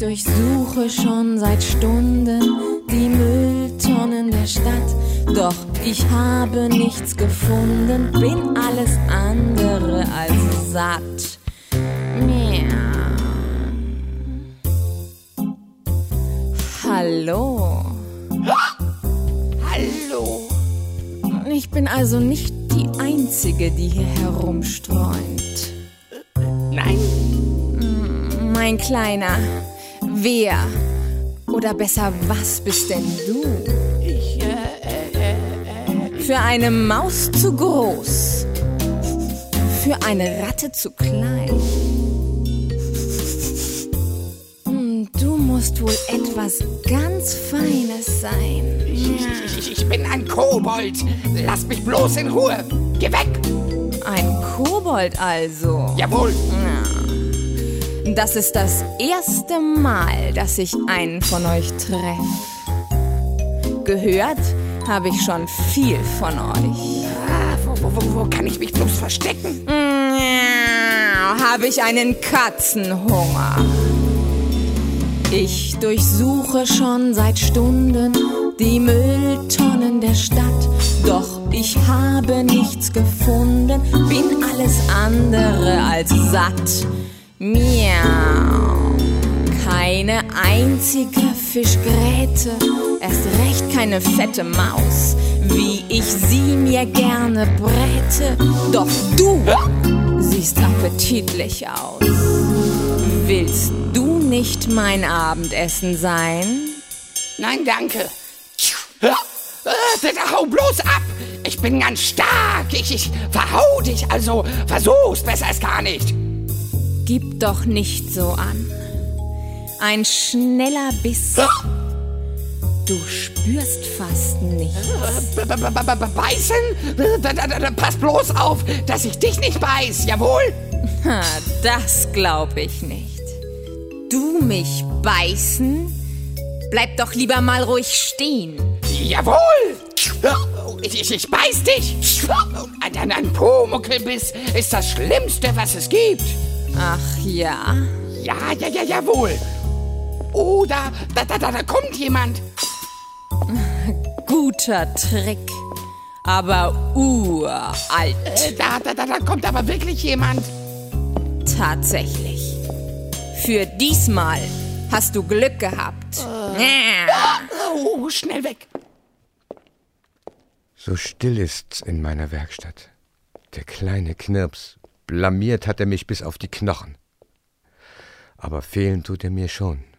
durchsuche schon seit Stunden die Mülltonnen der Stadt, doch ich habe nichts gefunden, bin alles andere als satt. Miau. Hallo. Hallo. Ich bin also nicht die Einzige, die hier herumstreunt. Nein. Mein Kleiner, wer oder besser was bist denn du? Für eine Maus zu groß, für eine Ratte zu klein. Du musst wohl etwas ganz Feines sein. Ich bin ein Kobold. Lass mich bloß in Ruhe. Geh weg. Ein Kobold also? Jawohl. Das ist das erste Mal, dass ich einen von euch treffe. Gehört habe ich schon viel von euch. Wo kann ich mich bloß verstecken? Habe ich einen Katzenhunger. Ich durchsuche schon seit Stunden die Mülltonnen der Stadt, doch ich habe nichts gefunden, bin alles andere als satt. Miau. Keine einzige Fischgräte, erst recht keine fette Maus, wie ich sie mir gerne bräte. Doch du siehst appetitlich aus. Willst du nicht mein Abendessen sein? Nein, danke. Hau bloß ab. Ich bin ganz stark. Ich verhau dich, also versuch's besser als gar nicht. Gib doch nicht so an. Ein schneller Biss. Du spürst fast nichts. Beißen? Pass bloß auf, dass ich dich nicht beiß, jawohl? Das glaub ich nicht. Du mich beißen? Bleib doch lieber mal ruhig stehen. Jawohl! Ich beiß dich! Ein Pumuckelbiss ist das Schlimmste, was es gibt. Ach ja? Jawohl. Oh, da kommt jemand. Guter Trick, aber uralt. Da kommt aber wirklich jemand. Tatsächlich. Für diesmal hast du Glück gehabt. Schnell weg. So still ist's in meiner Werkstatt. Der kleine Knirps, blamiert hat er mich bis auf die Knochen. Aber fehlen tut er mir schon.